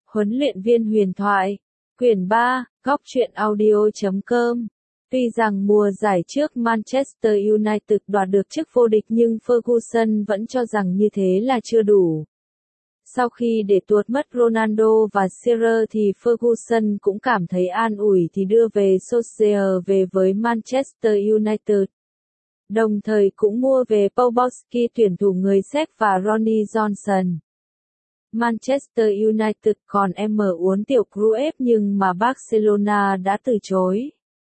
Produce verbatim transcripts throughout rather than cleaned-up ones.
Huấn luyện viên huyền thoại. Quyển ba, góc truyện audio chấm com. Tuy rằng mùa giải trước Manchester United đoạt được chức vô địch nhưng Ferguson vẫn cho rằng như thế là chưa đủ. Sau khi để tuột mất Ronaldo và Shearer thì Ferguson cũng cảm thấy an ủi thì đưa về Solskjaer về với Manchester United. Đồng thời cũng mua về Paul Pogba tuyển thủ người Séc và Ronnie Johnson. Manchester United còn em mở uốn tiểu Cruyff nhưng mà Barcelona đã từ chối.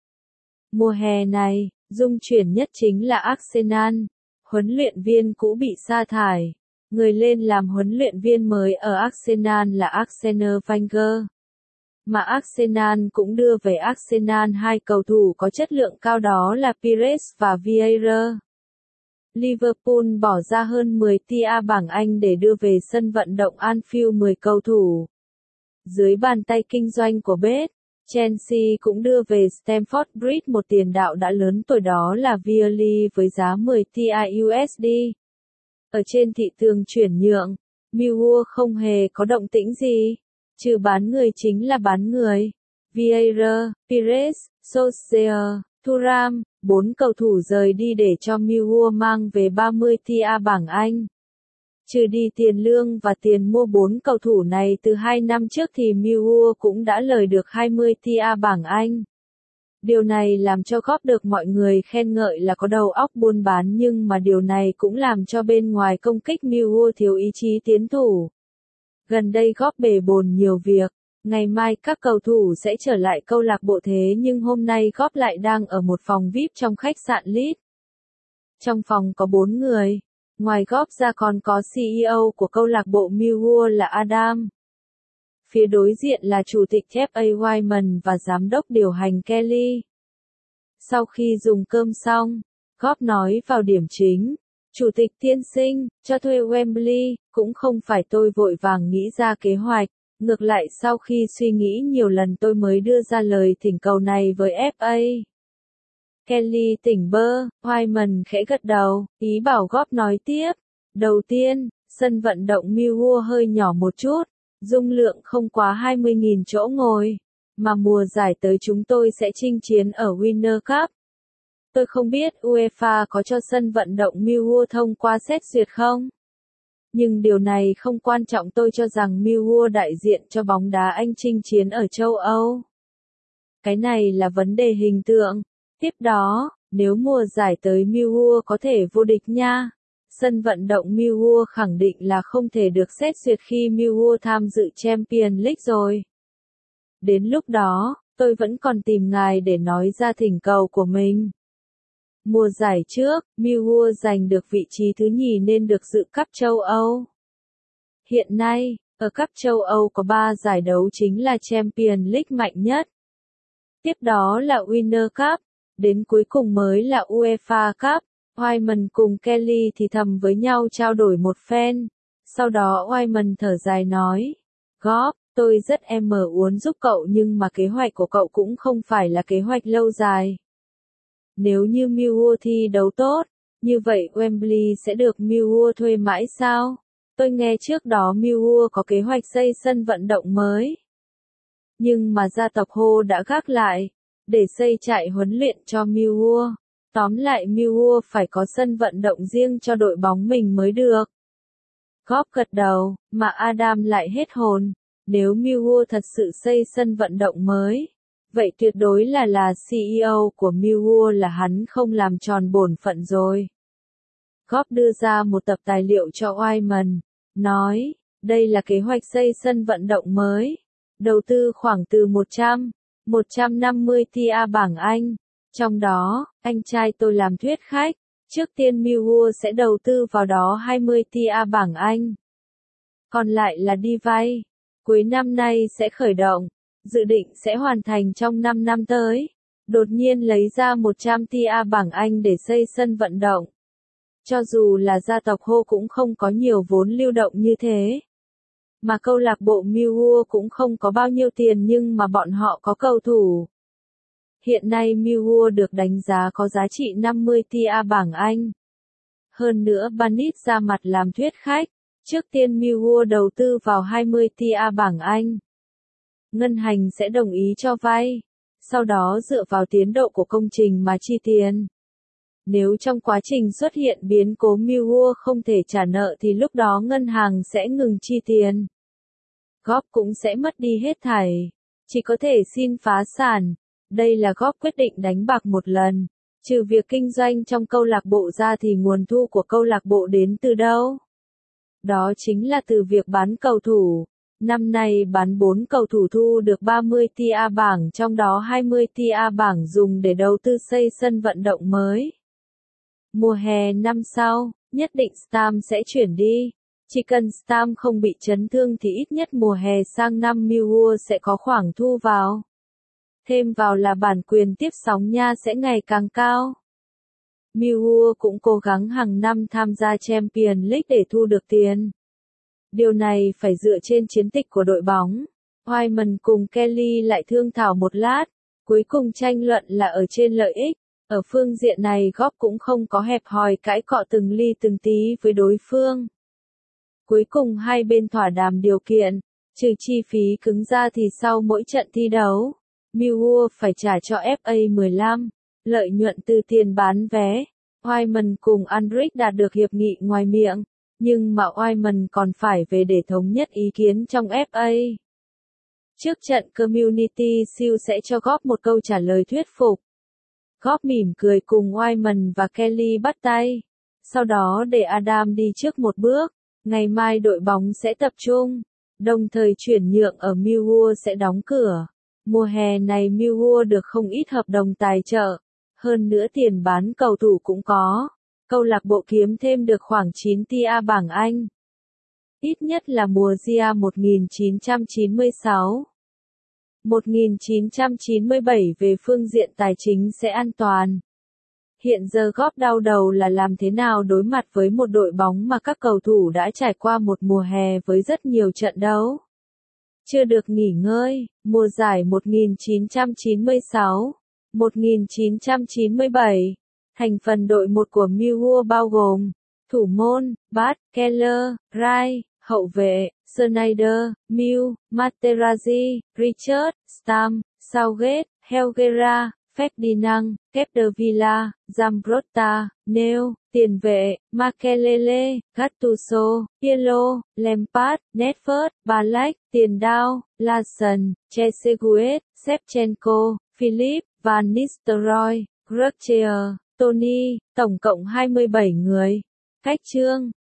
Mùa hè này, dung chuyển nhất chính là Arsenal. Huấn luyện viên cũ bị sa thải. Người lên làm huấn luyện viên mới ở Arsenal là Arsene Wenger. Mà Arsenal cũng đưa về Arsenal hai cầu thủ có chất lượng cao đó là Pires và Vieira. Liverpool bỏ ra hơn mười tỷ bảng Anh để đưa về sân vận động Anfield mười cầu thủ. Dưới bàn tay kinh doanh của Bết, Chelsea cũng đưa về Stamford Bridge một tiền đạo đã lớn tuổi đó là Vialli với giá mười tỷ u ét đê. Ở trên thị trường chuyển nhượng, Millwall không hề có động tĩnh gì, trừ bán người chính là bán người. Vieira, Pires, Solskjaer, Thuram, bốn cầu thủ rời đi để cho Millwall mang về ba mươi tỷ bảng Anh. Trừ đi tiền lương và tiền mua bốn cầu thủ này từ hai năm trước thì Millwall cũng đã lời được hai mươi tỷ bảng Anh. Điều này làm cho Klopp được mọi người khen ngợi là có đầu óc buôn bán nhưng mà điều này cũng làm cho bên ngoài công kích Millwall thiếu ý chí tiến thủ. Gần đây Klopp bề bộn nhiều việc, ngày mai các cầu thủ sẽ trở lại câu lạc bộ thế nhưng hôm nay Klopp lại đang ở một phòng vi ai pi trong khách sạn Leeds. Trong phòng có bốn người, ngoài Klopp ra còn có xê e ô của câu lạc bộ Millwall là Adam. Phía đối diện là chủ tịch ép a Wyman và giám đốc điều hành Kelly. Sau khi dùng cơm xong, Klopp nói vào điểm chính, Chủ tịch tiên sinh, cho thuê Wembley, cũng không phải tôi vội vàng nghĩ ra kế hoạch, ngược lại sau khi suy nghĩ nhiều lần tôi mới đưa ra lời thỉnh cầu này với ép a. Kelly tỉnh bơ, Wyman khẽ gật đầu, ý bảo Klopp nói tiếp. Đầu tiên, sân vận động Millwall hơi nhỏ một chút, dung lượng không quá hai mươi nghìn chỗ ngồi, mà mùa giải tới chúng tôi sẽ chinh chiến ở Winner Cup. Tôi không biết UEFA có cho sân vận động Millwall thông qua xét duyệt không? Nhưng điều này không quan trọng, tôi cho rằng Millwall đại diện cho bóng đá Anh chinh chiến ở châu Âu. Cái này là vấn đề hình tượng. Tiếp đó, nếu mùa giải tới Millwall có thể vô địch nha. Sân vận động Millwall khẳng định là không thể được xét duyệt khi Millwall tham dự Champions League rồi. Đến lúc đó, tôi vẫn còn tìm ngài để nói ra thỉnh cầu của mình. Mùa giải trước, Millwall giành được vị trí thứ nhì nên được dự cúp châu Âu. Hiện nay, ở cúp châu Âu có ba giải đấu chính là Champions League mạnh nhất. Tiếp đó là Winner Cup, đến cuối cùng mới là UEFA Cup. Wyman cùng Kelly thì thầm với nhau trao đổi một phen. Sau đó Wyman thở dài nói, Klopp, tôi rất em mở uốn giúp cậu nhưng mà kế hoạch của cậu cũng không phải là kế hoạch lâu dài. Nếu như Millwall thi đấu tốt, như vậy Wembley sẽ được Millwall thuê mãi sao? Tôi nghe trước đó Millwall có kế hoạch xây sân vận động mới. Nhưng mà gia tộc Ho đã gác lại, để xây trại huấn luyện cho Millwall. Tóm lại Millwall phải có sân vận động riêng cho đội bóng mình mới được. Klopp gật đầu, mà Adam lại hết hồn. Nếu Millwall thật sự xây sân vận động mới, vậy tuyệt đối là là xê e ô của Millwall là hắn không làm tròn bổn phận rồi. Klopp đưa ra một tập tài liệu cho Wyman, nói, đây là kế hoạch xây sân vận động mới, đầu tư khoảng từ một trăm đến một trăm năm mươi tỷ bảng Anh. Trong đó, anh trai tôi làm thuyết khách, trước tiên Millwall sẽ đầu tư vào đó hai mươi tỷ bảng Anh. Còn lại là đi vay, cuối năm nay sẽ khởi động, dự định sẽ hoàn thành trong năm năm tới. Đột nhiên lấy ra một trăm tỷ bảng Anh để xây sân vận động. Cho dù là gia tộc Ho cũng không có nhiều vốn lưu động như thế. Mà câu lạc bộ Millwall cũng không có bao nhiêu tiền nhưng mà bọn họ có cầu thủ. Hiện nay Millwall được đánh giá có giá trị năm mươi tỷ bảng Anh. Hơn nữa Banit ra mặt làm thuyết khách, trước tiên Millwall đầu tư vào hai mươi tỷ bảng Anh. ngân hàng sẽ đồng ý cho vay, sau đó dựa vào tiến độ của công trình mà chi tiền. Nếu trong quá trình xuất hiện biến cố Millwall không thể trả nợ thì lúc đó ngân hàng sẽ ngừng chi tiền. Góp cũng sẽ mất đi hết thảy, chỉ có thể xin phá sản. Đây là Góp quyết định đánh bạc một lần. Trừ việc kinh doanh trong câu lạc bộ ra thì nguồn thu của câu lạc bộ đến từ đâu? Đó chính là từ việc bán cầu thủ. Năm nay bán bốn cầu thủ thu được ba mươi tỷ bảng, trong đó hai mươi tỷ bảng dùng để đầu tư xây sân vận động mới. Mùa hè năm sau, nhất định Stam sẽ chuyển đi. Chỉ cần Stam không bị chấn thương thì ít nhất mùa hè sang năm Millwall sẽ có khoản thu vào. Thêm vào là bản quyền tiếp sóng nha sẽ ngày càng cao. Millwall cũng cố gắng hàng năm tham gia Champions League để thu được tiền. Điều này phải dựa trên chiến tích của đội bóng. Wyman cùng Kelly lại thương thảo một lát, cuối cùng tranh luận là ở trên lợi ích. Ở phương diện này Góp cũng không có hẹp hòi cãi cọ từng ly từng tí với đối phương. Cuối cùng hai bên thỏa đàm điều kiện, trừ chi phí cứng ra thì sau mỗi trận thi đấu, Millwall phải trả cho ép a mười lăm, lợi nhuận từ tiền bán vé. Wyman cùng Aldridge đạt được hiệp nghị ngoài miệng, nhưng mà Wyman còn phải về để thống nhất ý kiến trong ép a. Trước trận Community Shield sẽ cho Góp một câu trả lời thuyết phục. Góp mỉm cười cùng Wyman và Kelly bắt tay. Sau đó để Adam đi trước một bước. Ngày mai đội bóng sẽ tập trung. Đồng thời chuyển nhượng ở Millwall sẽ đóng cửa. Mùa hè này Millwall được không ít hợp đồng tài trợ. Hơn nữa tiền bán cầu thủ cũng có. Câu lạc bộ kiếm thêm được khoảng chín tỷ bảng Anh. Ít nhất là mùa Gia một nghìn chín trăm chín mươi sáu. một nghìn chín trăm chín mươi bảy về phương diện tài chính sẽ an toàn. Hiện giờ Góp đau đầu là làm thế nào đối mặt với một đội bóng mà các cầu thủ đã trải qua một mùa hè với rất nhiều trận đấu. Chưa được nghỉ ngơi, mùa giải một nghìn chín trăm chín mươi sáu, một nghìn chín trăm chín mươi bảy, thành phần đội một của Millwall bao gồm thủ môn, Bart, Keller, Wright, hậu vệ, Snyder, Mills, Materazzi, Richard, Stam, Southgate, Helguera, Ferdinand, Capdevila, Zambrotta, Neil, tiền vệ, Makelele, Gattuso, Pirlo, Lampard, Nedved, Ballack, tiền đạo, Larsson, Trezeguet, Shevchenko, Philip, Van Nistelrooy, Gruttier, Tony, tổng cộng hai mươi bảy người. Cách chương